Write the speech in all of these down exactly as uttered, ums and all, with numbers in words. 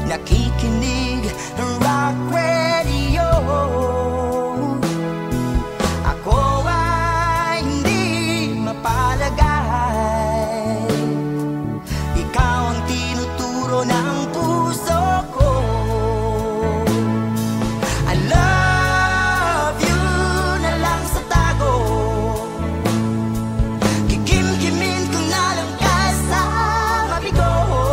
nakikinig ng rock radio. Ako ay hindi mapalagay, ikaw ang tinuturo ng puso ko. I love you na lang sa tago, kikim-kimin ko na lang kasama bigo.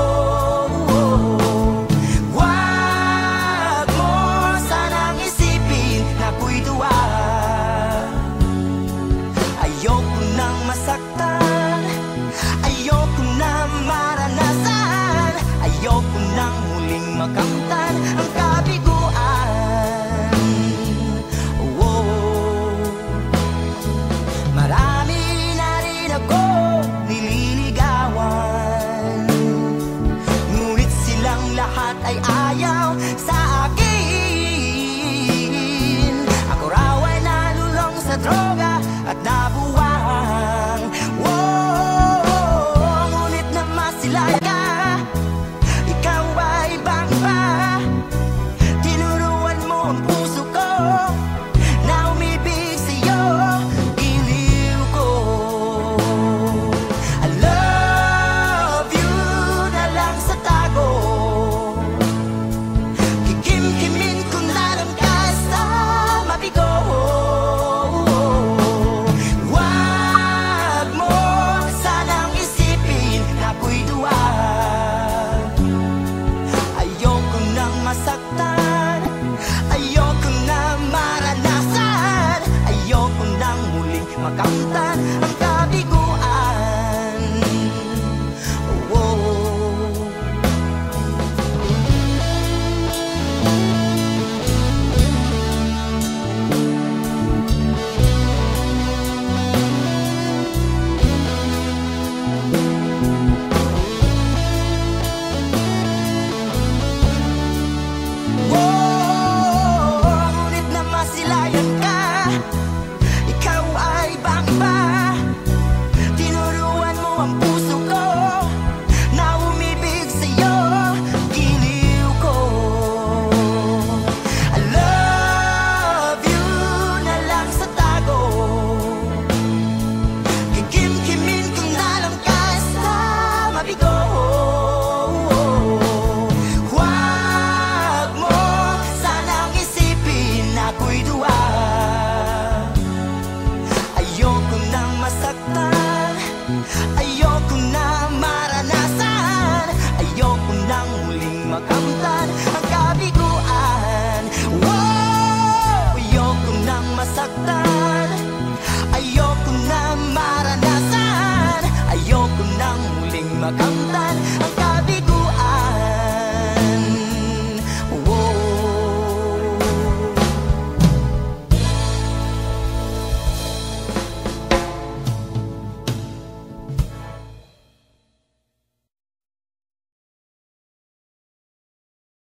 Huwag mo sanang isipin na ako'y duwa. Ayoko nang masaktan, ayoko nang maranasan, ayoko nang muling makamtan ang kabiguan. Oh, marami na rin ako nililigawan, ngunit silang lahat ay